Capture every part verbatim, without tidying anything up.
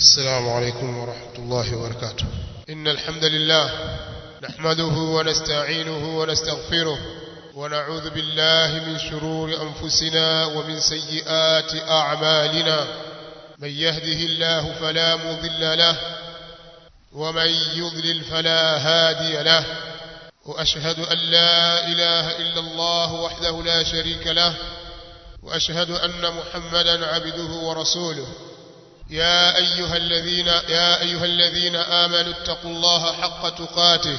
السلام عليكم ورحمة الله وبركاته. إن الحمد لله نحمده ونستعينه ونستغفره ونعوذ بالله من شرور أنفسنا ومن سيئات أعمالنا. من يهده الله فلا مضل له ومن يضلل فلا هادي له. وأشهد أن لا إله إلا الله وحده لا شريك له وأشهد أن محمدا عبده ورسوله. يا أيها الذين يا أيها الذين آمنوا اتقوا الله حق تقاته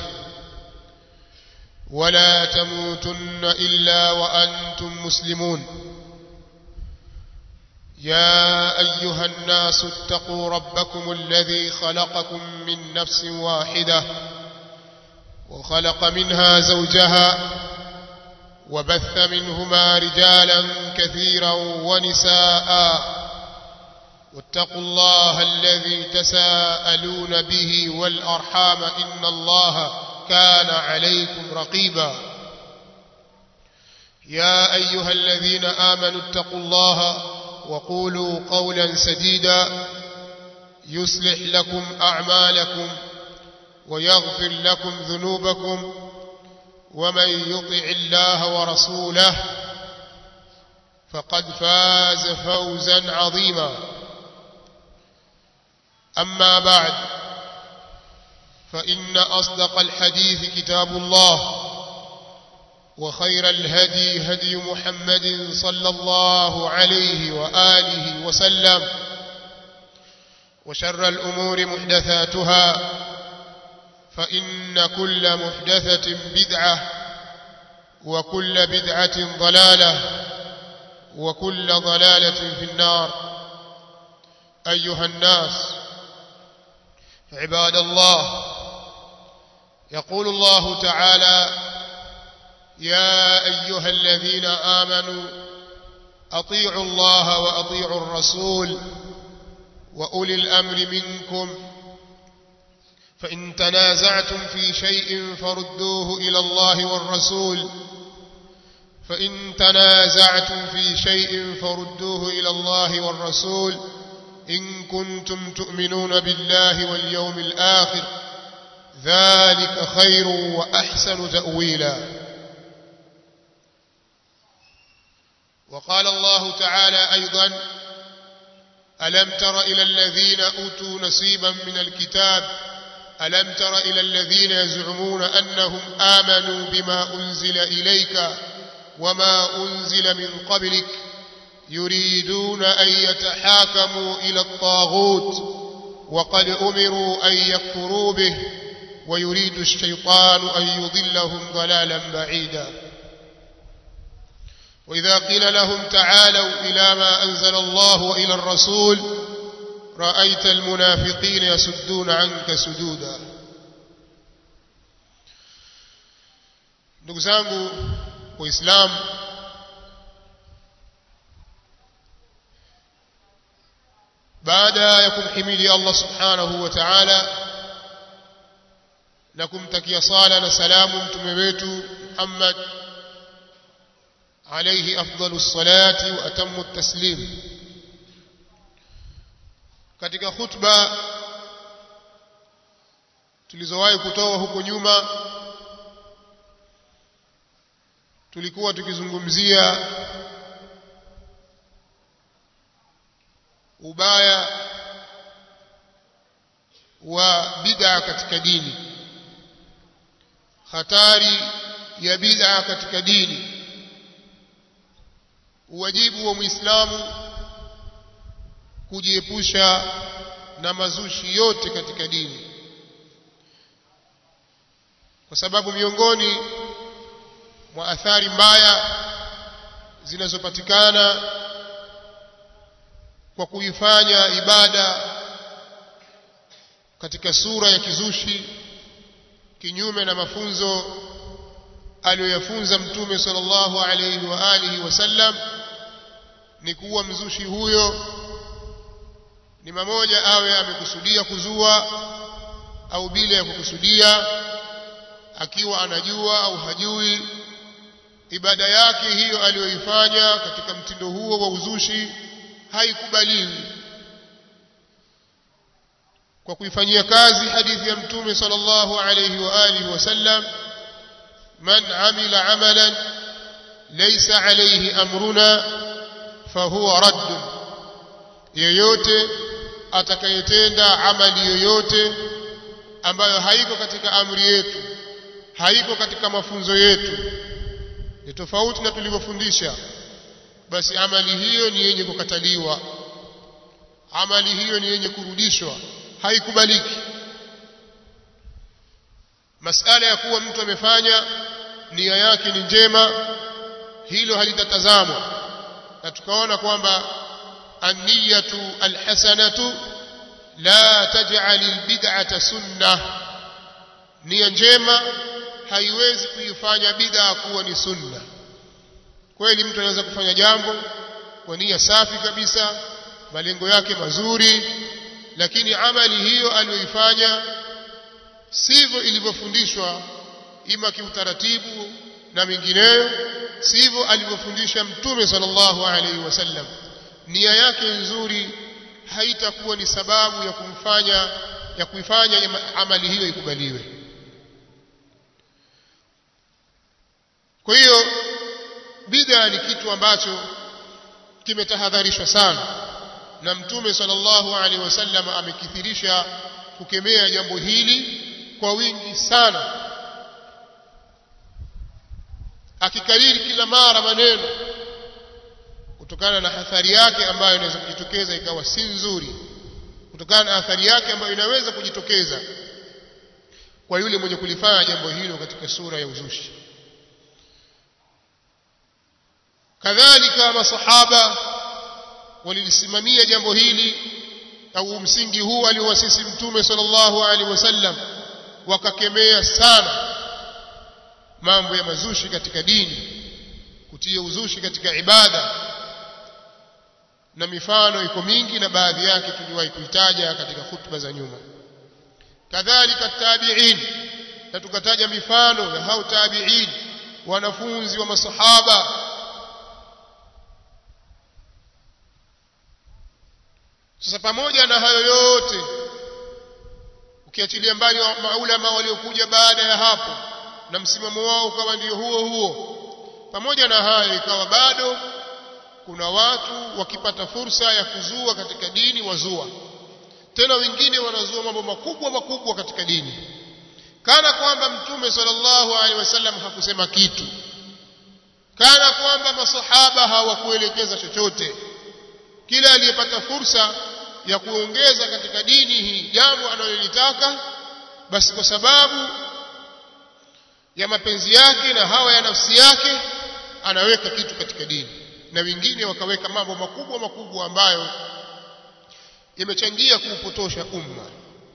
ولا تموتن إلا وأنتم مسلمون. يا أيها الناس اتقوا ربكم الذي خلقكم من نفس واحدة وخلق منها زوجها وبث منهما رجالا كثيرا ونساء. واتقوا الله الذي تساءلون به والأرحام إن الله كان عليكم رقيبا. يا أيها الذين آمنوا اتقوا الله وقولوا قولا سديدا يصلح لكم أعمالكم ويغفر لكم ذنوبكم ومن يطع الله ورسوله فقد فاز فوزا عظيما. أما بعد فإن أصدق الحديث كتاب الله وخير الهدي هدي محمد صلى الله عليه وآله وسلم وشر الأمور محدثاتها فإن كل محدثة بدعة وكل بدعة ضلالة وكل ضلالة في النار. أيها الناس عباد الله، يقول الله تعالى: يا أيها الذين آمنوا أطيعوا الله وأطيعوا الرسول وأولي الأمر منكم فإن تنازعتم في شيء فردوه إلى الله والرسول فإن تنازعتم في شيء فردوه إلى الله والرسول إن كنتم تؤمنون بالله واليوم الآخر ذلك خير وأحسن تأويلا. وقال الله تعالى أيضا: ألم تر إلى الذين أوتوا نصيبا من الكتاب ألم تر إلى الذين يزعمون أنهم آمنوا بما أنزل إليك وما أنزل من قبلك يريدون أن يتحاكموا إلى الطاغوت وقد أمروا أن يكفروا به ويريد الشيطان أن يضلهم ضلالا بعيدا. وإذا قيل لهم تعالوا إلى ما أنزل الله وإلى الرسول رأيت المنافقين يصدون عنك سدودا. ndugu zangu waislamu, baada ya kumhimidi Allah subhanahu wa ta'ala na kumtakia sala na salamu mtume wetu Muhammad alayhi afdalus salati wa atammu taslim, katika khutba tulizowahi kutoa huko nyuma tulikuwa tukizungumzia ubaya wa bid'a katika dini, hatari ya bid'a katika dini, uwajibu wa Muislamu kujiepusha na mazushi yote katika dini, kwa sababu miongoni mwa athari mbaya zinazopatikana kwa kuifanya ibada katika sura ya kizushi kinyume na mafunzo aliyoyafunza Mtume sallallahu alayhi wa alihi wasallam ni kuwa mzushi huyo ni mmoja awe amekusudia kuzua au bila ya kukusudia, akiwa anajua au hajui, ibada yake hiyo aliyoifanya katika mtindo huo wa uzushi haikubaliwi. kwa kuifanyia kazi hadithi ya mtume sallallahu alayhi wa alihi wasallam, man amila amalan laysa alayhi amruna fahuwa radd, yeyote atakayetenda amali yoyote ambayo haiko katika amri yetu, haiko katika mafunzo yetu, ni tofauti na tulivyofundisha, basi amali hiyo ni yenye kukataliwa, amali hiyo ni yenye kurudishwa, haikubaliki. Masala ya kuwa mtu amefanya nia yake ni njema, hilo halitatazamwa, na tukaona kwamba an-niyatu al-hasanatu la taj'al al-bid'ata sunnah, nia njema haiwezi kuifanya bid'a kuwa ni sunna. Kweli mtu anaweza kufanya jambo kwa nia safi kabisa, malengo yake mazuri, lakini amali hiyo aliyoifanya sivyo ilivyofundishwa, ima kiutaratibu na mingineyo, sivyo alivyofundisha mtume sallallahu alaihi wasallam, nia yake nzuri haitakuwa ni sababu ya kumfanya ya kuifanya amali hiyo ikubaliwe. Kwa hiyo bid'a ni kitu ambacho kimetahadharishwa sana, na mtume sallallahu alaihi wasallam amekithirisha kukemea jambo hili kwa wingi sana, akikariri kila mara maneno kutokana na athari yake ambayo inaweza kujitokeza ikawa si nzuri, kutokana na athari yake ambayo inaweza kujitokeza kwa yule mwenye kulifanya jambo hilo katika sura ya uzushi. Kadhalika masahaba walilisimamia jambo hili au msingi huu aliowasisi mtume sallallahu alaihi wasallam, wakakemea sana mambo ya mazushi katika dini, kutia uzushi katika ibada, na mifano iko mingi na baadhi yake tuliwahi kuitaja katika hutuba za nyuma. Kadhalika tabi'in, na tukataja mifano ya hao tabi'in, wanafunzi wa masahaba. Sasa pamoja na hayo yote, ukiachilia mbali wa maulama waliokuja baada ya hapo na msimamo wao ukawa ndio huo huo, pamoja na hayo ikawa bado kuna watu wakipata fursa ya kuzua katika dini wazua, tena wengine wanazua mambo makubwa makubwa katika dini, kana kwamba mtume sallallahu alaihi wasallam hakusema kitu, kana kwamba masahaba hawakuelekeza chochote. Kila aliyepata fursa ya kuongeza katika dini hii jambo analolitaka, basi kwa sababu ya mapenzi yake na hawa ya nafsi yake anaweka kitu katika dini, na wengine wakaweka mambo makubwa makubwa ambayo yamechangia kuupotosha umma.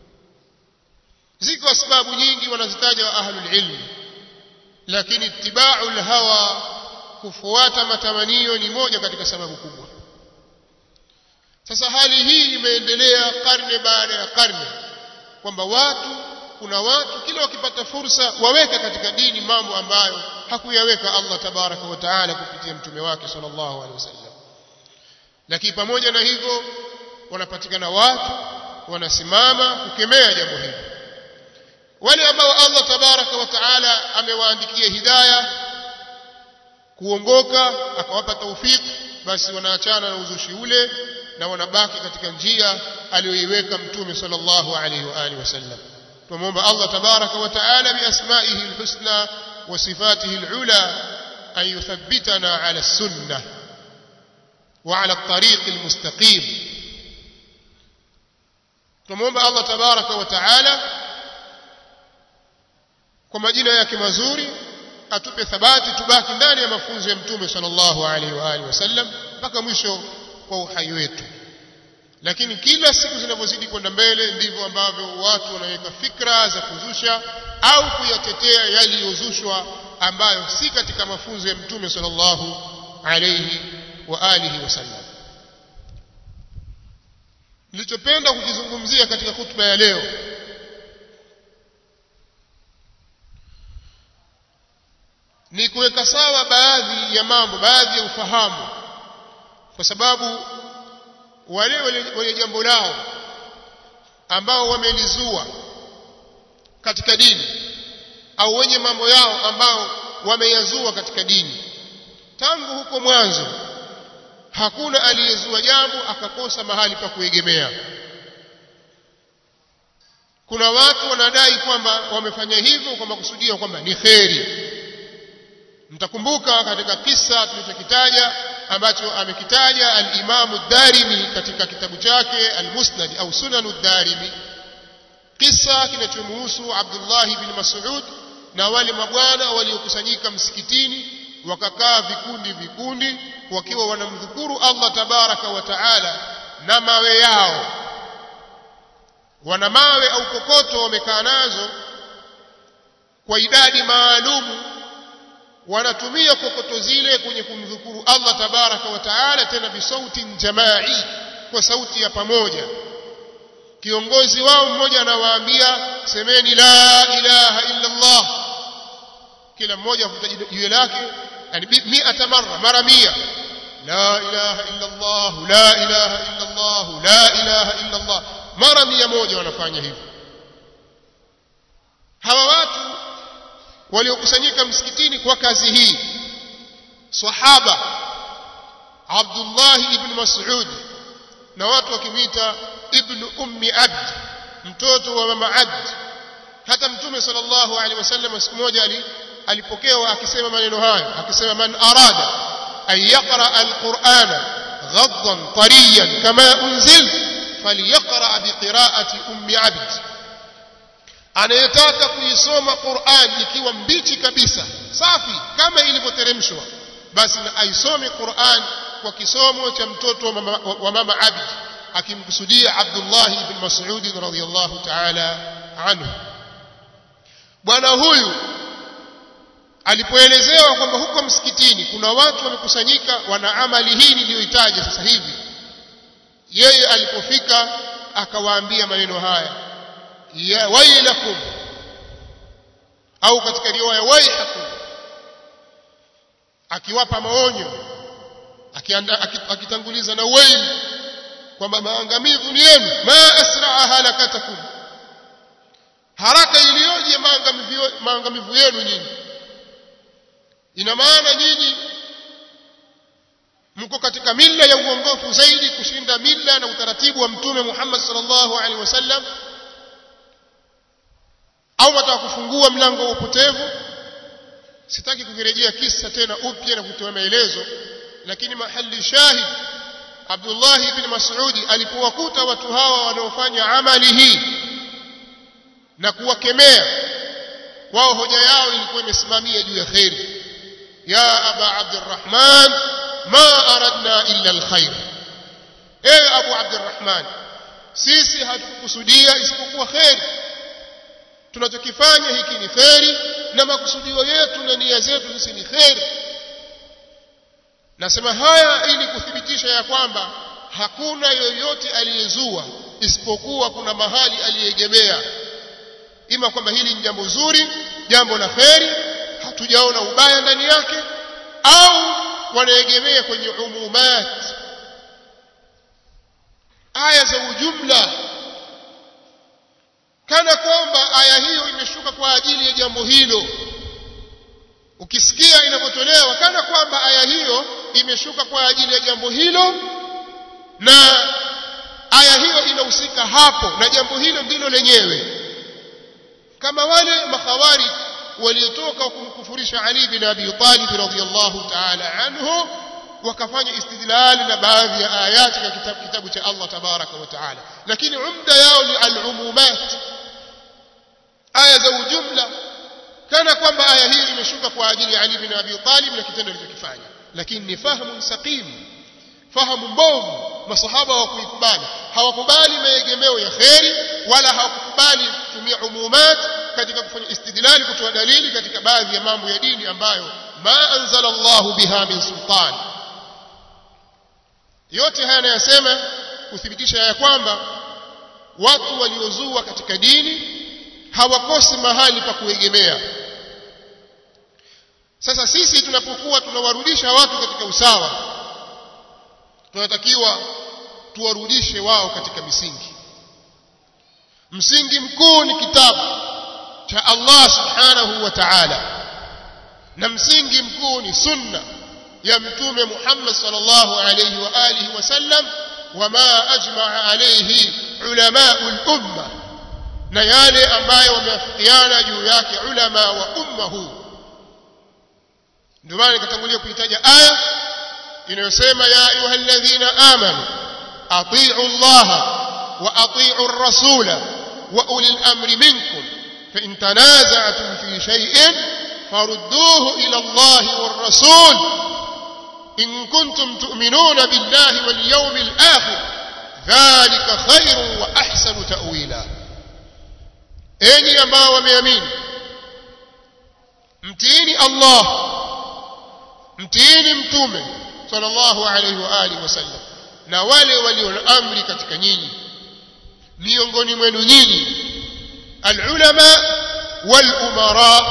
Ziko sababu nyingi wanazitaja wa ahlul ilm, lakini ittiba'ul hawa, kufuata matamanio, ni moja katika sababu kubwa. Sasa hali hii imeendelea karne baada ya karne, kwamba watu kuna watu kila wakipata fursa waweka katika dini mambo ambayo hakuyaweka Allah tabaraka wa taala kupitia mtume wake sallallahu alaihi wasallam. Lakini pamoja na hivyo wanapatikana watu wanasimama kukemea jambo hili. Wale ambao Allah tabaraka wa taala amewaandikia hidayah, kuongoka, akawapa taufik, basi wanaachana na uzushi ule na wanabaki katika njia aliyoiweka mtume sallallahu alaihi wa alihi wasallam. Tuombe Allah tabaraka wa taala bi asma'ihi alhusna wa sifatihi alula an yuthabbitana ala sunnah wa ala at-tariq almustaqim. Tuombe Allah tabaraka wa taala kwa majina yake mazuri atupe thabati, tubaki ndani ya mafunzo ya mtume sallallahu alaihi wa alihi wasallam mpaka mwisho kwa uhai wetu. Lakini kila siku zinavyozidi kwenda mbele ndivyo ambavyo watu wanaweka fikra za kuzusha au kuyatetea yaliyozushwa ambayo si katika mafunzo ya mtume sallallahu alayhi wa alihi wasallam. Nilichopenda kukizungumzia katika hutuba ya leo ni kuweka sawa baadhi ya mambo, baadhi ya ufahamu, kwa sababu wale wenye jambo lao ambao wamelizua katika dini au wenye mambo yao ambao wameyazua katika dini, tangu huko mwanzo hakuna aliyezua jambo akakosa mahali pa kuegemea. Kuna watu wanadai kwamba wamefanya hivyo kwa makusudio kwamba ni kheri. Mtakumbuka katika kisa tulichokitaja ambacho amekitaja al-Imam ad-Darimi katika kitabu chake al-Musnad au Sunan ad-Darimi, kisa kinachomhusu Abdullah ibn Mas'ud na wale mabwana waliokusanyika msikitini wakakaa vikundi vikundi wakiwa wanamdhukuru Allah tabaraka wa taala na mawe yao. Wana mawe au kokoto wamekaa nazo kwa idadi maalumu, wanatumia kokoto zile kwenye kumdhukuru Allah tabaraka wa taala, tena bisauti jamai, kwa sauti ya pamoja. Kiongozi wao mmoja anawaambia semeni la ilaha illa Allah, kila mmoja afuta jiwe lake yani mia mara mara mia, la ilaha illa Allah la ilaha illa Allah la ilaha illa Allah, mara mia moja wanafanya hivyo. Hawa watu waliokusanyika msikitini kwa kazi hii, sahaba Abdullah ibn Mas'ud na watu wakimwita ibn ummi Abd, mtoto wa mama Abd. Hata Mtume sallallahu alaihi wasallam siku moja alipokewa akisema maneno haya, akisema man arada an yaqra al-Qur'ana ghaddan tariyan kama unzil falyaqra biqira'ati ummi Abd, anayetaka kuisoma Qur'an ikiwa mbichi kabisa safi kama ilivyoteremshwa, basi na aisome Qur'an kwa kisomo cha mtoto wa mama, wa mama Abd, akimkusudia Abdullah ibn Mas'ud radhiyallahu ta'ala anhu. Bwana huyu alipoelezewa kwamba huko msikitini kuna watu wamekusanyika wana amali hii niliyoitaja sasa hivi, yeye alipofika akawaambia maneno haya, ya wailakum, au katika riwaya waihakum, akiwapa maonyo, akitanguliza na wail, kwamba maangamivu ni yenu, ma asra'a halakatakum, haraka iliyoje maangamivu maangamivu yenu nyinyi. Ina maana nyinyi mko katika mila ya uongofu zaidi kushinda mila na utaratibu wa Mtume Muhammad sallallahu alaihi wasallam, au wataka kufungua mlango wa upotevu. Sitaki kukirejea kisa tena upya na kutoa maelezo, lakini mahali shahid, Abdullah ibn Mas'ud alipowakuta watu hawa wanaofanya amali hii na kuwakemea wao, hoja yao ilikuwa imesimamia juu ya khairi. Ya Aba Abdurrahman ma aradna illa alkhair, ewe Abu Abdurrahman, sisi hatukukusudia isipokuwa khairi. Tunachokifanya hiki ni khairi na makusudio yetu na nia zetu sisi ni khairi. Nasema haya ili kuthibitisha ya kwamba hakuna yoyote aliyezua isipokuwa kuna mahali aliyegemea, ima kwamba hili ni jambo zuri, jambo la khairi, hatujaona ubaya ndani yake, au wanaegemea kwenye umumat, aya za ujumla, kana kwamba aya hiyo imeshuka kwa ajili ya jambo hilo. Ukisikia inapotolewa kana kwamba aya hiyo imeshuka kwa ajili ya jambo hilo, na aya hiyo inahusika hapo na jambo hilo ndilo lenyewe, kama wale makhawarij waliotoka kumkufurisha Ali bin Abi Talib radhiyallahu ta'ala anhu, wakafanya istidlal na baadhi ya ayati katika kitabu, kitabu cha Allah tabaraka wa taala, lakini umda yao ni al-umumat, aya za ujumla, kana kwamba aya hii imeshuka kwa ajili ya Ali bin Abi Talib na kitendo alichokifanya. Lakini ni fahamu saqimu, fahamu mbovu. Masahaba hawakuikubali, hawakubali maegemeo ya khairi, wala hawakubali kutumia umumat katika kufanya istidlali, kutoa dalili katika baadhi ya mambo ya dini ambayo ma anzala Allahu biha min sultan. Yote haya yanasema kuthibitisha ya kwamba watu waliozua katika dini hawakosi mahali pa kuegemea. Sasa sisi tunapokuwa tunawarudisha watu katika usawa, tunatakiwa tuwarudishe wao katika misingi. msingi mkuu ni kitabu cha Allah subhanahu wa ta'ala, na msingi mkuu ni sunna ya mtume Muhammad sallallahu alayhi wa alihi wasallam, wama ajma'a alayhi ulama'ul umma, na yale ambayo wameafikiana juu yake ulama wa umma huu. Ndio maana nikatangulia kuitaja aya inayosema ya ayyuhalladhina amanu atii'u Allah wa atii'u ar-rasula wa ulil amri minkum fa in tanaza'tum fi shay'in farudduhu ila Allah war rasul in kuntum tu'minuna billahi wal yawmil akhir dhalika khairun wa ahsanu ta'wila. Enyi ambao wameamini, mtiini Allah, mtiini mtume sallallahu alayhi wa alihi wasallam, na wale walio na amri katika nyinyi miongoni mwenu nyinyi, alulama wal umara.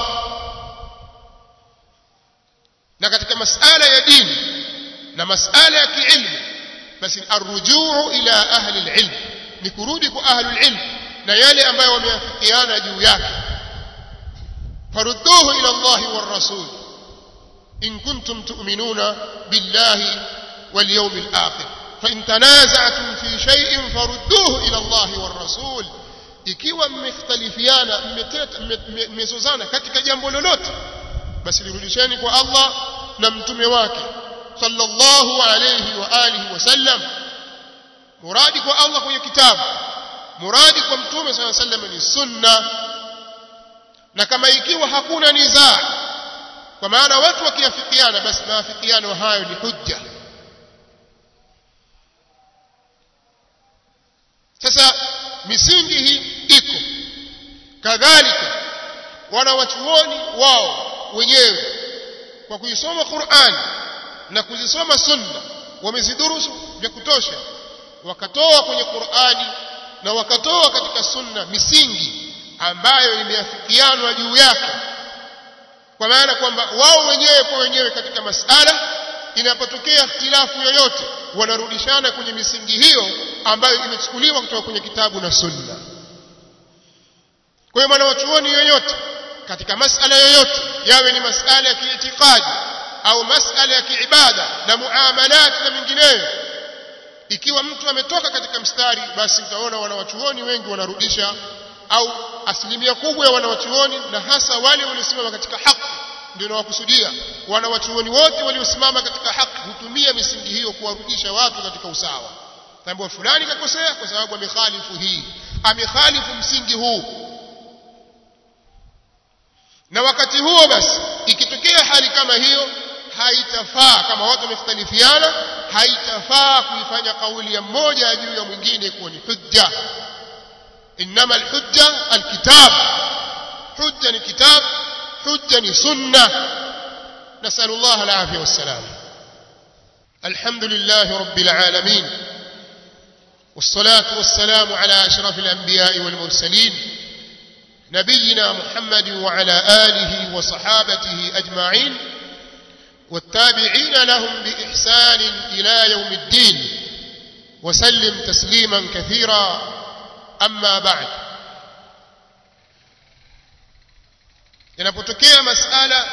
Na katika masala ya dini na masala ya kiilmu, basi arrujuu ila ahli alilm, ni kurudi kwa ahli alilm na yale ambayo wameafikiana juu yake. farudduhu ila Allah war rasul in kuntum tu'minuna billahi wal yawmil akhir fa in tanaza'tum fi shay'in farudduhu ila Allah war rasul. Ikiwa mmekhtalifiana, mmezozana katika jambo lolote, basi lirudisheni kwa Allah na mtume wake sallallahu alayhi wa alihi wasallam. Muradi kwa Allah kwenye kitabu, muradi kwa mtume sallallahu alayhi wasallam ni sunna. Na kama ikiwa hakuna nizaa, kwa maana watu wakiafikiana, basi maafikiano hayo ni hujja. Sasa misingi hii iko kadhalika, wanawachuoni wao wenyewe kwa kuisoma Qur'an na kuzisoma sunna wamezidurusu vya kutosha, wakatoa kwenye Qur'ani na wakatoa katika sunna misingi ambayo imeafikianwa juu yake, kwa maana kwamba wao wenyewe kwa wenyewe katika masala inapotokea ikhtilafu yoyote wanarudishana kwenye misingi hiyo ambayo imechukuliwa kutoka kwenye kitabu na sunna. Kwa hiyo mwanachuoni yoyote katika masala yoyote, yawe ni masala ya kiitikadi au masala ya kiibada na muamalat na mingineyo, ikiwa mtu ametoka katika mstari, basi utaona wanawachuoni wengi wanarudisha, au asilimia kubwa ya wanawachuoni, na hasa wale waliosimama katika haki, ndio nawakusudia wanawachuoni wote waliosimama katika haki, hutumia misingi hiyo kuwarudisha watu katika usawa. Tambo fulani kakosea kwa sababu amekhalifu hii, amekhalifu msingi huu. Na wakati huo basi ikitokea hali kama hiyo, haitafaa, kama watu wamekhtalifiana, haitafaa kuifanya kauli ya mmoja juu ya mwingine kuwa ni hujja. Innama alhujja alkitab, hujja ni kitab, hujja ni sunna. Nasallallahu alafia wassalam. Alhamdulillahi rabbil alamin, والصلاة والسلام على أشرف الأنبياء والمرسلين نبينا محمد وعلى آله وصحابته أجمعين والتابعين لهم بإحسان إلى يوم الدين وسلم تسليما كثيرا. أما بعد، yanapotokea masala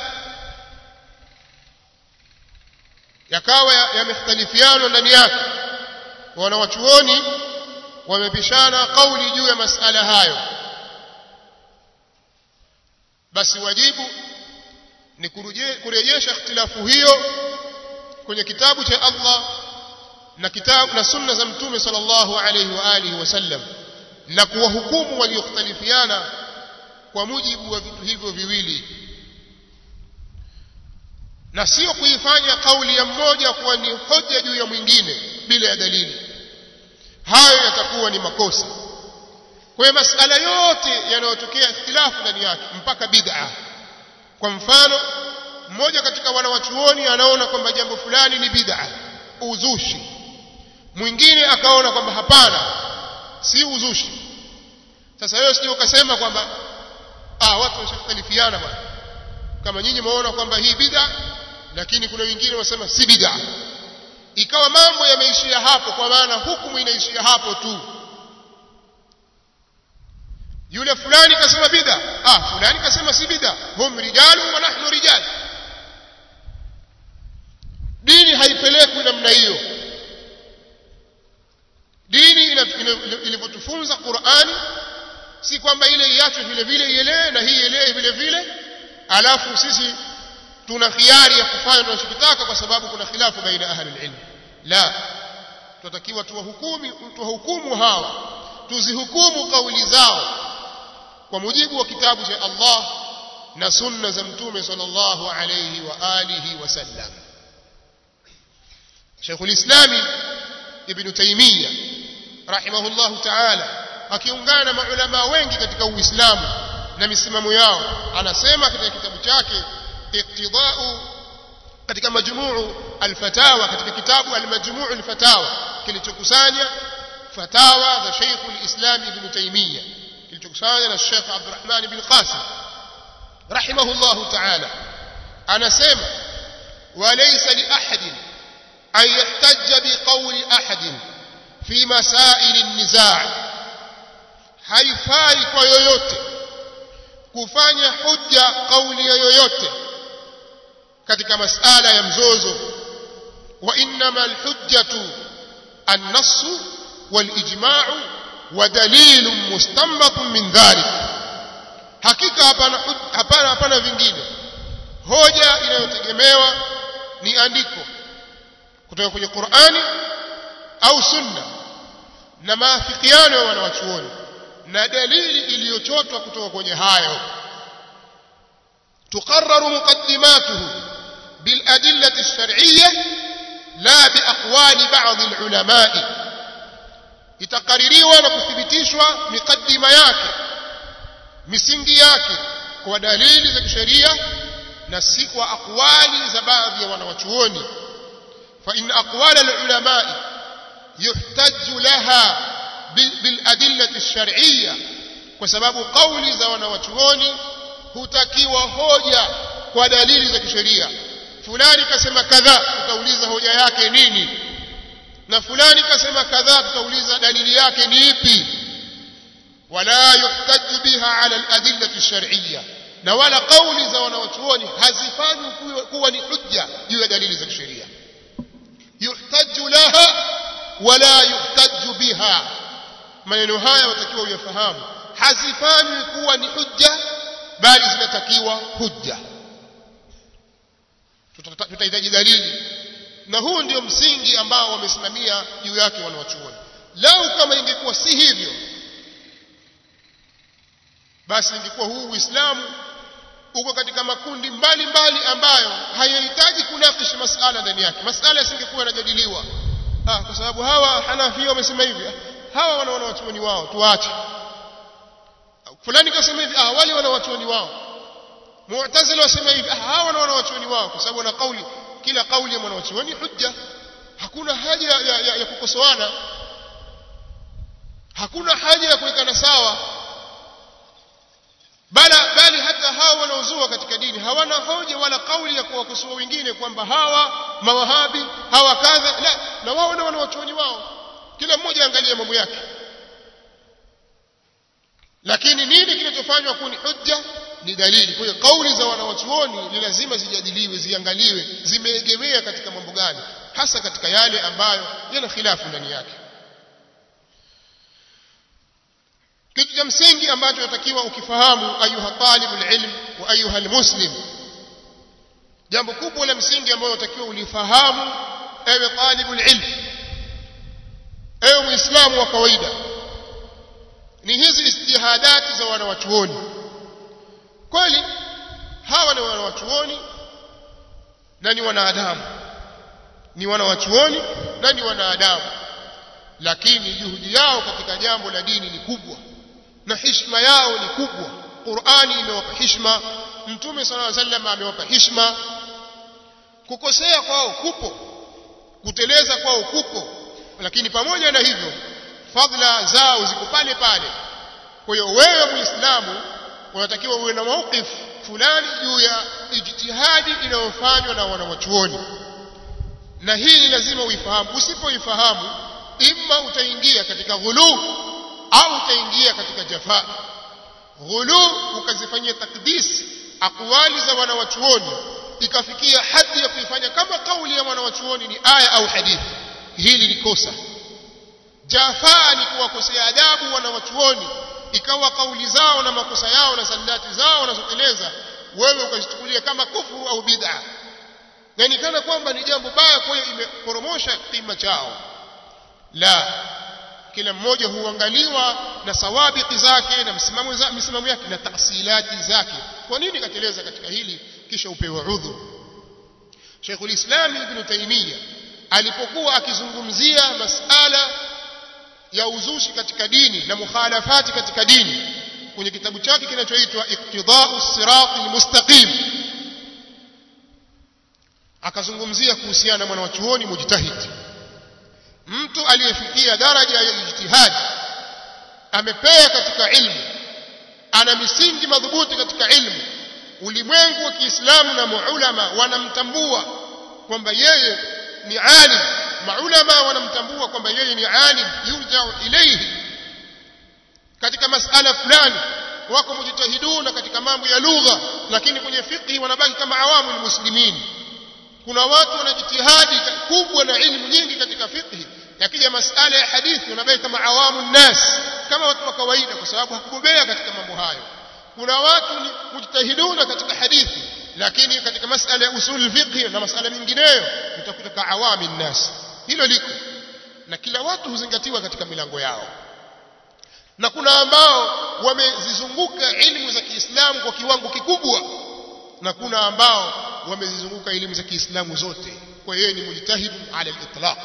yakawa yamekhtalifiana ndani yake, wanawachuoni wamepishana kauli juu ya masala hayo, basi wajibu ni kurejesha ikhtilafu hiyo kwenye kitabu cha Allah na kitabu na sunna za mtume sallallahu alayhi wa alihi wasallam, na kuwahukumu waliokhtalifiana kwa mujibu wa vitu hivyo viwili, na sio kuifanya kauli ya mmoja kuwa ni hoja juu ya mwingine bila ya dalili. Hayo yatakuwa ni makosa. Kwa masala yote yanayotokea ikhtilafu ndani yake, mpaka bid'a. Kwa mfano, mmoja katika wanawachuoni anaona kwamba jambo fulani ni bid'a, uzushi, mwingine akaona kwamba hapana, si uzushi. Sasa wewe sio ukasema kwamba ah, watu washakhtalifiana bwana, kama nyinyi mwaona kwamba hii bid'a, lakini kuna wengine wasema si bid'a, ikawa mambo yameishia hapo, kwa maana hukumu inaishia hapo tu. yule fulani kasema bid'a, ah fulani kasema si bid'a, hum rijalu wa nahnu rijal. Dini haipelekwi namna hiyo. Dini ilivyotufunza Qur'ani si kwamba ile iachwe vile vile ielewe na hii ielewe vile vile, alafu sisi tuna khiari ya kufanya tunachotaka kwa sababu kuna khilafu baina ahli ilm. La, tunatakiwa tuwahukumu tuwahukumu hawa, tuzihukumu kauli zao kwa mujibu wa kitabu cha Allah na sunna za Mtume sallallahu alayhi wa alihi wasallam. Sheikhul Islam Ibn Taymiyyah rahimahullahu ta'ala akiungana na maulama wengi katika Uislamu na misimamo yao, anasema katika kitabu chake Iqtida'u, katika majmuu al-fatawa, katika kitabu al-majmuu al-fatawa kilichokusanya fatawa za Sheikhul Islam Ibn Taymiyyah, kilichokusanya na Sheikh Abdurrahman ibn Qasim rahimahullahu ta'ala, anasema walaysa li ahadin an yahtajja bi qawli ahadin fi masail an-nizaa, haifai kwa yoyote kufanya hujja kauli yoyote katika masala ya mzozo. Wa innama al-hujjatu an-nass wal-ijma'u wa dalilun mustanbatun min dhalik, hakika hapana hapana hapana vingine. Hoja inayotegemewa ni andiko kutoka kwenye Qur'ani au sunna na maafikiano ya wanawachuoni na dalili iliyochotwa kutoka kwenye hayo. tuqarraru muqaddimatuhu bil adillati ash-shar'iyyah la bi aqwali ba'd al-ulama'i, itakaririwa na kuthibitishwa miqaddima yake, misingi yake kwa dalili za kisheria na si kwa aqwali za baadhi ya wanawachuoni. fa in aqwala al-ulama'i yuhtaju laha bil adillati ash-shar'iyyah, kwa sababu kauli za wanawachuoni hutakiwa hoja kwa dalili za kisheria. Fulani kasema kadha, tutauliza hoja yake nini, na fulani kasema kadha, tutauliza dalili yake ni ipi. wala yuhtaju biha ala al-adillati ash-shar'iyyah, na wala kauli za wanawachuoni hazifanywi kuwa ni hujja juu ya dalili za kisheria. yuhtaju laha wala yuhtaju biha, maneno haya watakiwa uyafahamu, hazifanywi kuwa ni hujja bali zinatakiwa hujja. Tutahitaji dalili, na huu ndio msingi ambao wamesimamia juu yake wanawachuoni. Lau kama ingekuwa si hivyo, basi ingekuwa huu Uislamu uko katika makundi mbalimbali mbali ambayo hayahitaji kunakisha masala ndani yake, masala yasingekuwa yanajadiliwa. Ah, kwa sababu hawa Hanafi wamesema hivi, hawa wana wanawachuoni wao, tuache. Fulani kasema hivi, ah wale wana wanawachuoni wao. Mu'tazila wasema hivi, ah hawa wana wanawachuoni wao, kwa sababu na kauli, kila kauli ya mwanachuoni hujja. Hakuna haja ya, ya, ya, ya kukosoana, hakuna haja ya kuwekana sawa. Bala bali hata hawa wanaozua katika dini hawana hoja wala kauli ya kuwakosoa wengine kwamba hawa mawahabi, hawa kadha. La, na wao na wanawachuoni wao, kila mmoja angalia mambo yake. Lakini nini kinachofanywa kuni hujja? Ni dalili. Kwa hiyo kauli za wanawachuoni ni lazima zijadiliwe, ziangaliwe zimeegemea katika mambo gani, hasa katika yale ambayo yana khilafu ndani yake. Kitu cha msingi ambacho unatakiwa ukifahamu ayuha talibul ilm wa ayuha almuslim, jambo kubwa la msingi ambalo unatakiwa ulifahamu ewe talibul ilm, ewe muislamu wa kawaida, ni hizi istihadati za wanawachuoni. Kweli hawa ni wanawachuoni na ni wanadamu, ni wanawachuoni na ni wanadamu, lakini juhudi yao katika jambo la dini ni kubwa na heshima yao ni kubwa. Qur'ani imewapa heshima, Mtume sallallahu alaihi wasallam amewapa heshima. Kukosea kwao kupo, kuteleza kwao kupo, lakini pamoja na hivyo fadhila zao ziko pale pale. Kwa hiyo wewe Muislamu unatakiwa uwe na mawqif fulani juu ya ijtihadi inayofanywa na wanawachuoni, na hii lazima uifahamu. Usipoifahamu, imma utaingia katika ghulu au utaingia katika jafaa. ghulu ukazifanyia takdis aqwali za wanawachuoni ikafikia hadi ya kuifanya kama kauli ya wanawachuoni ni aya au hadithi, hili ni kosa. Jafaa ni kuwakosea adabu wanawachuoni, ikawa kauli zao na makosa yao na sandati zao wanazoteleza wewe ukazichukulia kama kufuru au bid'a, na ni kana kwamba ni jambo baya, kwa hiyo imeporomosha kima chao. La, kila mmoja huangaliwa na sawabiki zake na msimamo za msimamo yake na tahsilati zake. Kwa nini kateleza katika hili kisha upewe udhuru? Sheikhul Islam Ibn Taymiyyah alipokuwa akizungumzia masala ya uzushi katika dini na mukhalafati katika dini kwenye kitabu chake kinachoitwa Iqtida'us Siratil Mustaqim, akazungumzia kuhusiana na mwanachuoni mujtahid, mtu aliyefikia daraja ya ijtihadi, amepea katika ilmu, ana misingi madhubuti katika ilmu, ulimwengu wa Kiislamu na maulama wanamtambua kwamba yeye ni alim, maulama wanamtambua kwamba yeye ni alim yurja'u ilayhi katika masala fulani. Wako mujtahiduna katika mambo ya lugha, lakini kwenye fiqh wanabaki kama awamu almuslimin. Kuna watu wanajitihadi kubwa na ilmu nyingi katika fiqh, yakija masala ya hadithi wanabaki kama awamu nnas, kama watu wa kawaida, kwa sababu hakubobea katika mambo hayo. Kuna watu ni mujtahiduna katika hadithi, lakini katika masala ya usul fiqh na masala mingineyo utakuta ka awami nnas. Hilo liko, na kila watu huzingatiwa katika milango yao. Na kuna ambao wamezizunguka elimu za Kiislamu kwa kiwango kikubwa, na kuna ambao wamezizunguka elimu za Kiislamu zote. Kwa hiyo ni mujtahid ala al-itlaq.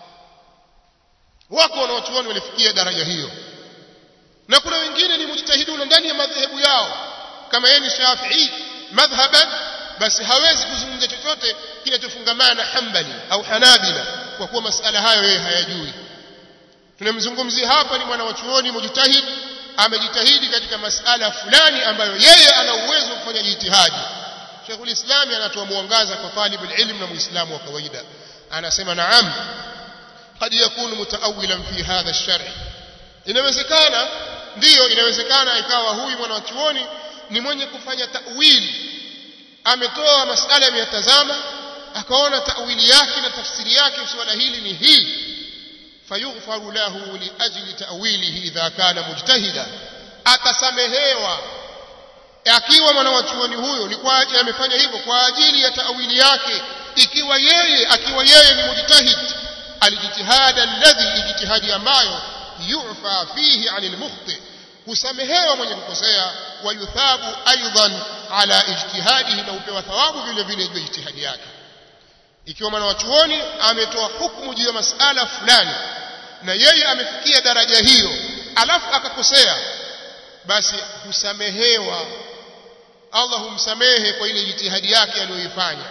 Wako wanawachuoni walifikia daraja hiyo, na kuna wengine ni mujtahiduna ndani ya madhehebu yao. Kama yeye ni Shafi'i madhhaban, basi hawezi kuzungumza chochote kinachofungamana na Hanbali au Hanabila, kwa kuwa masala hayo yeye hayajui. Tunamzungumzia hapa ni mwanachuoni mujtahid, amejitahidi katika masala fulani ambayo yeye ana uwezo wa kufanya jitihadi. Sheikhul Islam anatoa mwangaza kwa talibul ilm na muislamu wa kawaida, anasema naam, qad yakunu mutaawilan fi hadha ash-shar'. Inawezekana, ndiyo inawezekana ikawa huyu mwanachuoni ni mwenye kufanya ta'wili, ametoa masala ameyatazama, akaona ta'wili yake na tafsiri yake swala hili ni hii, fayughfaru lahu li ajli ta'wilihi idha kana mujtahida, atasamehewa akiwa mwanachuoni huyo ni kwa ajili amefanya hivyo kwa ajili ya ta'wili yake, ikiwa yeye akiwa yeye ni mujtahid alijitihada alladhi ijtihadi ambayo yu'fa fihi 'anil mukhti, kusamehewa mwenye kukosea, wa yuthabu aidan ala ijtihadihi, na upewa thawabu vile vile juu ya ijtihadi yake. Ikiwa mwanachuoni ametoa hukumu juu ya masala fulani na yeye amefikia daraja hiyo alafu akakosea, basi husamehewa, Allah humsamehe kwa ile jitihadi yake aliyoifanya.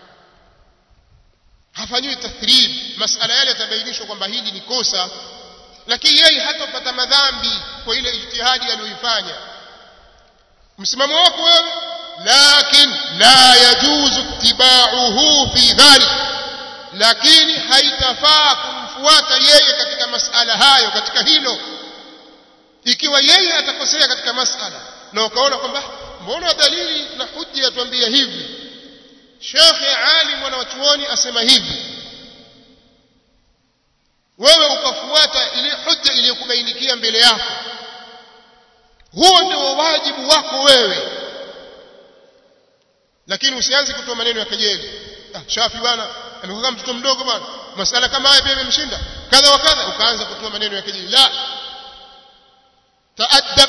Hafanyiwi tathrib, masala yale yatabainishwa kwamba hili ni kosa, lakini yeye hatapata madhambi kwa ile ijtihadi aliyoifanya. Msimamo wako wewe, lakin la yajuzu ittiba'uhu fi dhalik, lakini haitafaa kumfuata yeye katika masala hayo, katika hilo. Ikiwa yeye atakosea katika masala na ukaona kwamba mbona dalili na hujja yatuambia hivi, shekhe alim mwanachuoni asema hivi, wewe ukafuata ile hujja iliyokubainikia mbele yako, huo ndio wajibu wako wewe. Lakini usianze kutoa maneno ya kejeli, ah, Shafi bwana amekuwa mtoto mdogo bwana, masala kama haya pia yamemshinda kadha wa kadha, ukaanza kutoa maneno ya kejeli. La, taadab,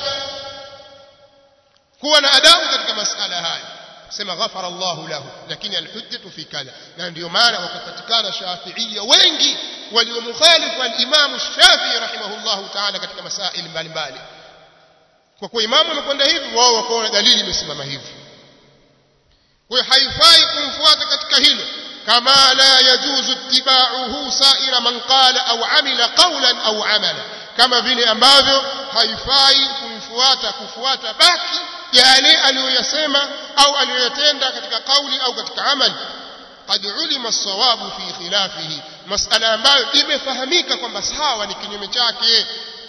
kuwa na adabu katika masala haya, sema ghafara Allahu lahu, lakini alhujjatu fi kadha. Na ndio maana wakapatikana Shafi'iyya wengi waliomkhalifu al-Imam Shafi'i rahimahullahu ta'ala katika masaili mbalimbali, kwa kuwa imamu amekwenda hivi, wao wakaona dalili imesimama hivi. Kwa hiyo haifai kumfuata katika hilo, kama la yajuzu ittiba'uhu sa'ira man qala au amila qawlan au amala, kama vile ambavyo haifai kumfuata kufuata baki yale aliyoyasema au aliyoyatenda katika kauli au katika amali. Qad ulima as-sawabu fi khilafihi, masala ambayo imefahamika kwamba sawa ni kinyume chake.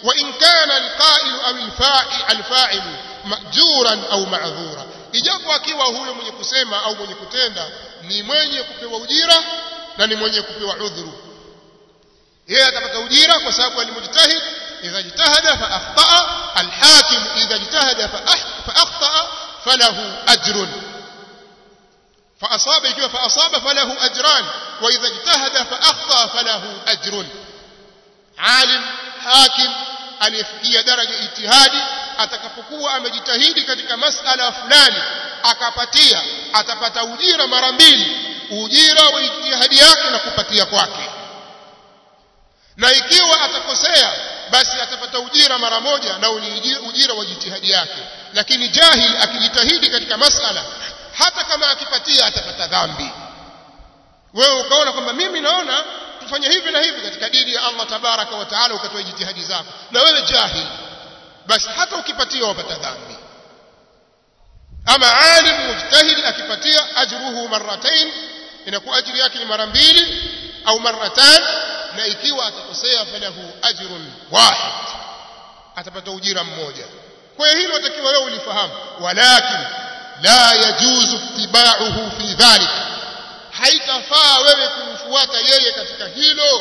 wa in kana alqa'il au alfa'il alfa'il ma'juran au ma'dhura, ijapo akiwa huyo mwenye kusema au mwenye kutenda ni mwenye kupewa ujira na ni mwenye kupewa udhuru. Yeye atapata ujira kwa sababu alimujtahid, idha jitahada fa akhta'a, alhakim idha jitahada fa akhta'a falahu ajrun, fa asaba ikiwa fa asaba falahu ajran, wa idha jitahada fa akhta'a falahu ajrun. Alim hakim aliyefikia daraja ijtihadi atakapokuwa amejitahidi katika masala fulani akapatia, atapata ujira mara mbili, ujira wa ijtihadi yake na kupatia kwake. Na ikiwa atakosea basi atapata ujira mara moja na ujira wa ijtihadi yake. Lakini jahil akijitahidi katika masala, hata kama akipatia atapata dhambi. Wewe ukaona kwamba mimi naona tufanye hivi na hivi katika dini ya Allah tabaraka wa taala, ukatoa ijtihadi zako na wewe jahil, basi hata ukipatia wapata dhambi. Ama alim mujtahid akipatia ajruhu marratain, inakuwa ajiri yake ni mara mbili au marratan, na ikiwa atakosea falahu ajrun wahid, atapata ujira mmoja. Kwa hiyo hilo takiwa wewe ulifahamu. Walakin la yajuzu ittiba'uhu fi dhalik, haitafaa wewe kumfuata yeye katika hilo.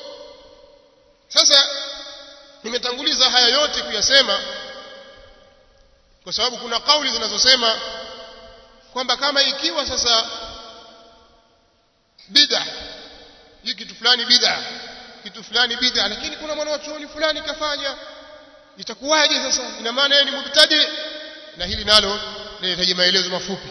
Sasa nimetanguliza haya yote kuyasema kwa sababu kuna kauli zinazosema kwamba kama ikiwa sasa bid'a, hii kitu fulani bid'a, kitu fulani bid'a, lakini kuna mwanachuoni fulani kafanya, itakuwaje sasa? Ina maana yeye ni mubtadi? Na hili nalo linahitaji maelezo mafupi.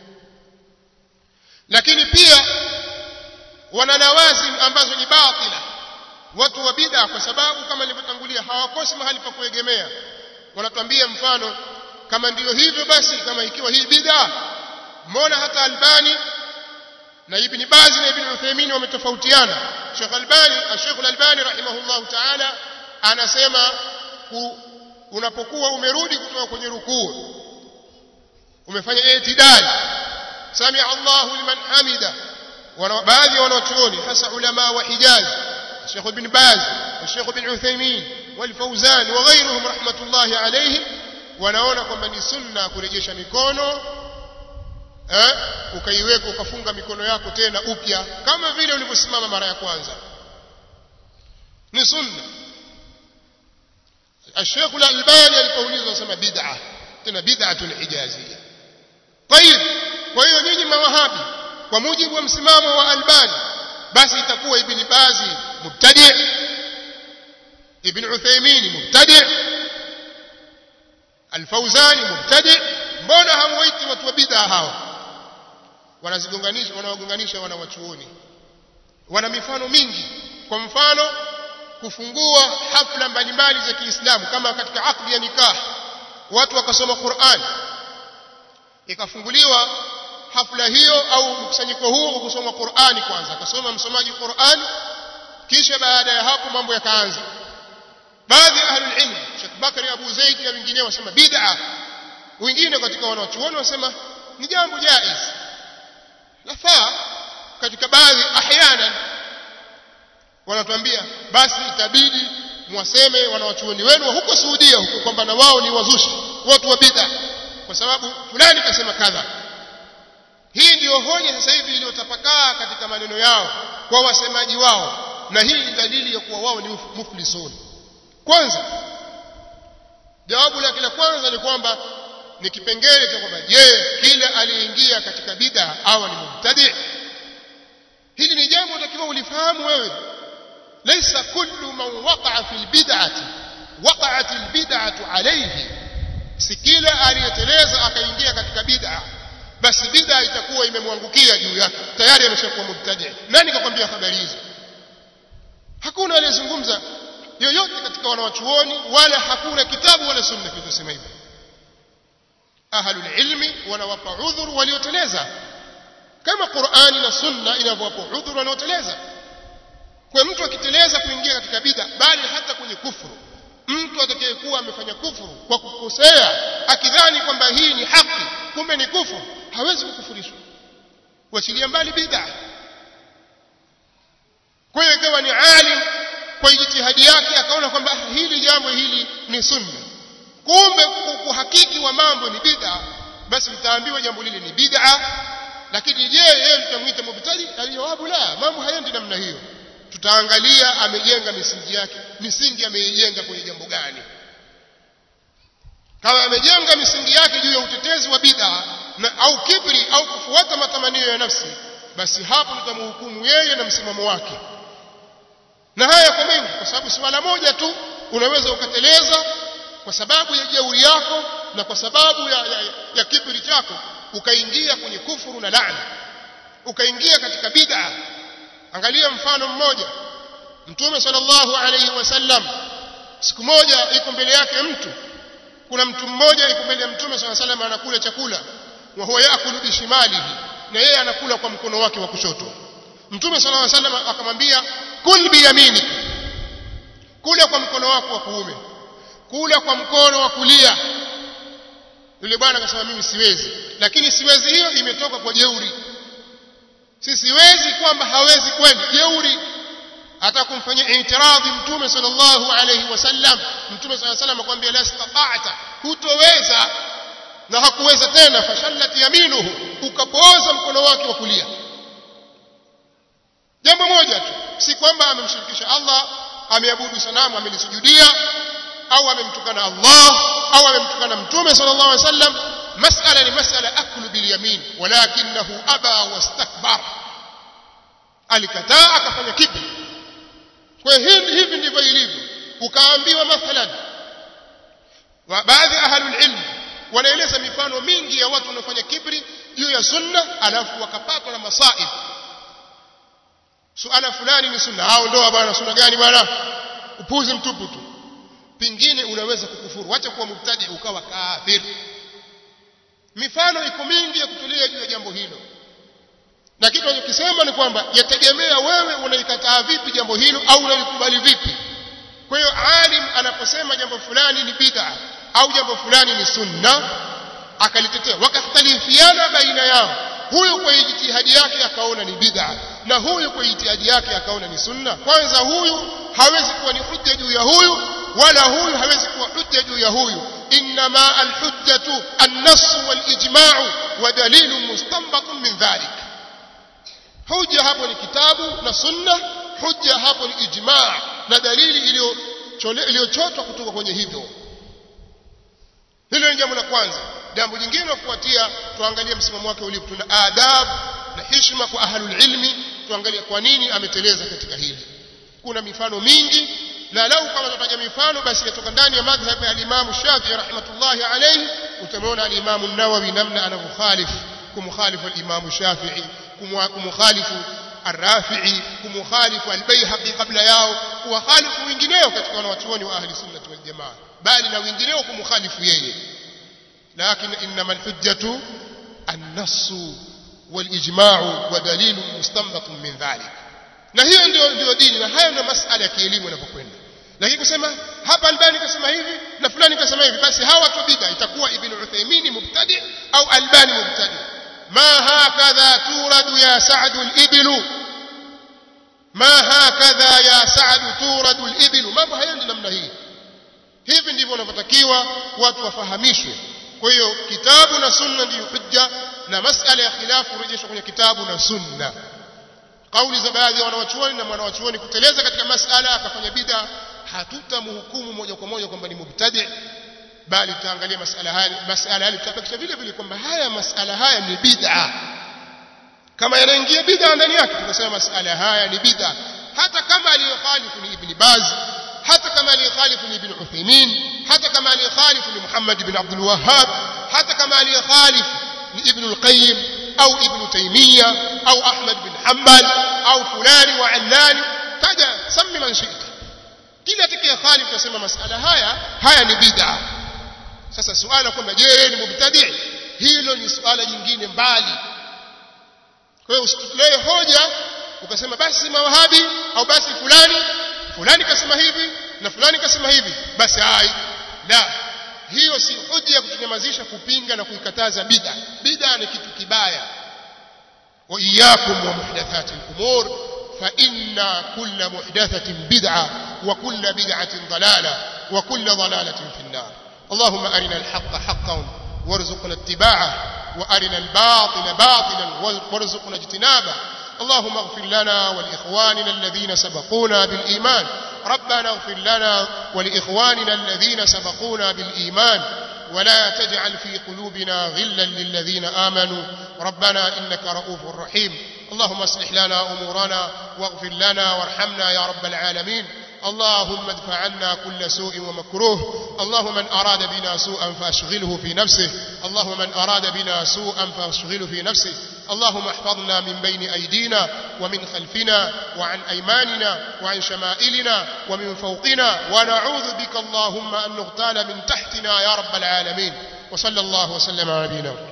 Lakini pia wana lawazim ambazo ni batila watu wa bid'a, kwa sababu kama nilivyotangulia hawakosi mahali pa kuegemea. Wanatuambia mfano, kama ndiyo hivyo basi, kama ikiwa hii bid'a, mbona hata Albani na Ibn Baz na Ibn Uthaymeen wametofautiana? Sheikh Albani, Sheikh Al-Albani rahimahullah ta'ala anasema unapokuwa umerudi kutoka kwenye rukuu, umefanya i'tidal, sami'a Allahu liman hamida, wana baadhi wanachuoni hasa ulama wa Hijaz, Sheikh Ibn Baz, Sheikh Ibn Uthaymeen wal Fawzan wa ghayruhum rahmatullahi alayhim, wanaona kwamba ni sunna kurejesha mikono eh, ukaiweka ukafunga mikono yako tena upya kama vile ulivyosimama mara ya kwanza, ni sunna. Sheikh Al-Albani alipoulizwa asema bid'a, tena bid'atun ijaziyya. Tayib, kwa hiyo nyinyi mawahabi kwa mujibu wa msimamo wa Albani, basi itakuwa Ibn Baz mubtadi', Ibn Uthaymeen mubtadi', Al-Fawzan mubtadi'. Mbona hamwaiti watu wa bid'a hao? Wanazigonganisha, wanawagonganisha wanawachuoni. Wana mifano mingi. Kwa mfano, kufungua hafla mbalimbali za Kiislamu kama katika akdi ya nikah, watu wakasoma Qur'an, ikafunguliwa hafla hiyo au mkusanyiko huo kusoma Qur'ani. Kwanza akasoma msomaji Qur'an, kisha baada ya hapo mambo yakaanza. Baadhi ya ahlul ilm, Sheikh Bakari Abu Zaid na wengine wasema bid'a, wengine katika wanachuoni wasema ni jambo jaiz, lafaa. Katika baadhi ahyana wanatuambia basi itabidi mwaseme wanawachuoni wenu huko Saudia huko kwamba na wao ni wazushi, watu wa bid'a, kwa sababu fulani kasema kadha. Hii ndio hoja sasa hivi iliyotapakaa katika maneno yao kwa wasemaji wao, na hii ni dalili ya kuwa wao ni muflisun. Kwanza, jawabu la kila kwanza ni kwamba ni kipengele cha kwamba je, kila aliyeingia katika bid'a au ni mubtadi'? Hili ni jambo utakiwa ulifahamu wewe. Laysa kullu man waqa'a fil bid'ati waqa'at al bid'atu alayhi, si kila aliyeteleza akaingia katika bid'a basi bid'a itakuwa imemwangukia juu yake, tayari ameshakuwa mubtadi'. Nani kakwambia habari hizo? Hakuna aliyezungumza yoyote katika wanawachuoni, wala hakuna kitabu wala sunna kinachosema hivyo. Ahlul ilmi wanawapa udhuru walioteleza kama Qur'ani na sunna inavyowapa udhuru walioteleza. Kwa mtu akiteleza kuingia katika bid'a, bali hata kwenye kufuru, mtu atakayekuwa amefanya kufuru kwa kukosea akidhani kwamba hii ni haki kumbe ni kufuru, hawezi kukufurishwa, wachilia mbali bid'a. Kwa hiyo kama ni alim kwa jitihadi yake akaona kwamba hili jambo hili ni sunna, kumbe kuhakiki wa mambo ni bid'a, basi mtaambiwa jambo lile ni bid'a. Lakini je, yeye mtamwita mubtadi? Alijawabu la, mambo hayendi namna hiyo. Tutaangalia amejenga misingi yake, misingi ameijenga kwenye jambo gani. Kama amejenga misingi yake juu ya utetezi wa bid'a na au kibri au kufuata matamanio ya nafsi, basi hapo tutamhukumu yeye na msimamo wake. Na haya kwa mengi, kwa sababu swala moja tu unaweza ukateleza kwa sababu ya jeuri yako na kwa sababu ya, ya, ya kibri chako, ukaingia kwenye kufuru na laana, ukaingia katika bid'a. Angalia mfano mmoja. Mtume sallallahu alayhi wasallam, siku moja iko mbele yake mtu, kuna mtu mmoja iko mbele ya Mtume sallallahu alayhi wasallam anakula chakula, wa huwa yakulu bishimalihi, na yeye anakula kwa mkono wake wa kushoto. Mtume sallallahu alayhi wasallam akamwambia, kul biyaminika, kula kwa mkono wako wa kuume, kula kwa mkono wa kulia. Yule bwana akasema mimi siwezi. Lakini siwezi hiyo imetoka kwa jeuri. Si siwezi kwamba hawezi kweli, jeuri. Hata kumfanyia itiradhi Mtume sallallahu alayhi wasallam, Mtume sallallahu alayhi wasallam akamwambia la istata'ta, hutoweza. Na hakuweza tena, fashallat yaminuhu, ukapooza mkono wake wa kulia. Jambo moja tu, si kwamba amemshirikisha Allah, ameabudu sanamu, amelisujudia, au amemtukana Allah, au amemtukana Mtume sallallahu alayhi wasallam. Masala ni masala aklu bil yamin, walakinahu aba wastakbar, alikataa akafanya kibri. Kwa hivi hivi ndivyo ilivyo. Ukaambiwa mathalan, wa baadhi ahlul ilm wanaeleza mifano mingi ya watu wanaofanya kibri juu ya sunna, alafu wakapatwa na masaib. Suala fulani ni sunna, hao ndoa bwana, sunna gani bwana? Upuzi mtupu tu. Pingine unaweza kukufuru, acha kuwa mubtadi ukawa kafir. Mifano iko mingi ya kutolea juu ya jambo hilo. Na kitu anachokisema ni kwamba yategemea wewe unaikataa vipi jambo hilo au unalikubali vipi. Kwa hiyo alim anaposema jambo fulani ni bid'a au jambo fulani ni sunna, akalitetea, wakakhtalifiana baina yao, huyu kwa ijtihadi yake akaona ni bid'a na huyu kwa ijtihadi yake akaona ni sunna, kwanza huyu hawezi kuwa ni hujja juu ya huyu, wala huyu hawezi kuwa hujja juu ya huyu. Inma alhujjatu an-nass wal-ijma' wa dalilun mustanbatun min dhalik. Hujja hapo ni kitabu na sunna, hujja hapo ni ijma' na dalili iliyo iliyochotwa kutoka kwenye hivyo. Hilo ni jambo la kwanza. Jambo jingine kufuatia, tuangalie msimamo wake ulipo. Tuna adab na heshima kwa ahlul ilmi, tuangalie kwa nini ameteleza katika hili. Kuna mifano mingi, na lau kama tutaja mifano basi kutoka ndani ya madhhab ya Imam Shafi'i rahmatullahi alayhi, utamuona al-Imam an-Nawawi namna anavyokhalifu, kumkhalifu al-Imam Shafi'i, kumkhalifu al-Rafi'i, kumkhalifu al-Baihaqi kabla yao, kuwakhalifu wengineo katika wanawachuoni wa ahli sunnah wal jamaa, bali na wengineo kumkhalifu yeye. Lakini inma al-hujjatu an-nass wal-ijma' wa dalilun mustanbatun min dhalik. Na hiyo ndio ndio dini, na hayo ndio masuala ya kielimu yanapokwenda. Lakini kusema hapa Albani kasema hivi na fulani kasema hivi, basi hawa tu bid'a, itakuwa Ibn Uthaymeen mubtadi au Albani mubtadi. Ma hakadha turadu ya Sa'd al-iblu, ma hakadha ya Sa'd turadu al-iblu. Mambo hayaendi namna hii. Hivi ndivyo wanavyotakiwa watu wafahamishwe. Kwa hiyo kitabu na sunna ndio hujja, na masala ya khilafu rejeshwa kwenye kitabu na sunna. Kauli za baadhi ya wanawachuoni na mwanawachuoni kuteleza katika masala akafanya bid'a, hatutamhukumu moja kwa moja kwamba ni mubtadi, bali tutaangalia masala haya masala haya tutabakisha vile vile kwamba haya masala haya ni bid'a. Kama yanaingia bid'a ndani yake, tunasema masala haya ni bid'a, hata kama aliyokhalifu ni Ibn Baz, hata kama aliyokhalifu ni Ibn Uthaymeen, hata kama aliyokhalifu ni Muhammad ibn Abdul Wahhab, hata kama aliyokhalifu ni Ibn al-Qayyim au Ibn Taymiyyah au Ahmad bin Hanbal au fulani wa allani, taja sami man shi'ta. Kila atakaye khalifu tasema masala haya haya ni bid'a. Sasa suala kwamba je ni mubtadi', hilo ni suala jingine mbali. Kwa hiyo usitulee hoja ukasema basi mawahabi au basi fulani fulani kasema hivi na fulani kasema hivi, basi hai la, hiyo si hoja ya kutunyamazisha kupinga na kuikataza bid'a. Bid'a ni kitu kibaya. Wa iyyakum wa muhdathatil umur فإن كل محدثة بدعة وكل بدعة ضلالة وكل ضلالة في النار. اللهم أرنا الحق حقا وارزقنا اتباعه وأرنا الباطل باطلا وارزقنا اجتنابه. اللهم اغفر لنا ولإخواننا الذين سبقونا بالإيمان. ربنا اغفر لنا ولإخواننا الذين سبقونا بالإيمان ولا تجعل في قلوبنا غلا للذين آمنوا ربنا إنك رؤوف رحيم. اللهم اصلح لنا أمورنا واغفر لنا وارحمنا يا رب العالمين. اللهم ادفع عنا كل سوء ومكروه. اللهم من أراد بنا سوءا فاشغله في نفسه. اللهم من أراد بنا سوءا فاشغله في نفسه. اللهم احفظنا من بين أيدينا ومن خلفنا وعن أيماننا وعن شمائلنا ومن فوقنا ونعوذ بك اللهم أن نغتال من تحتنا يا رب العالمين. وصلى الله وسلم على نبينا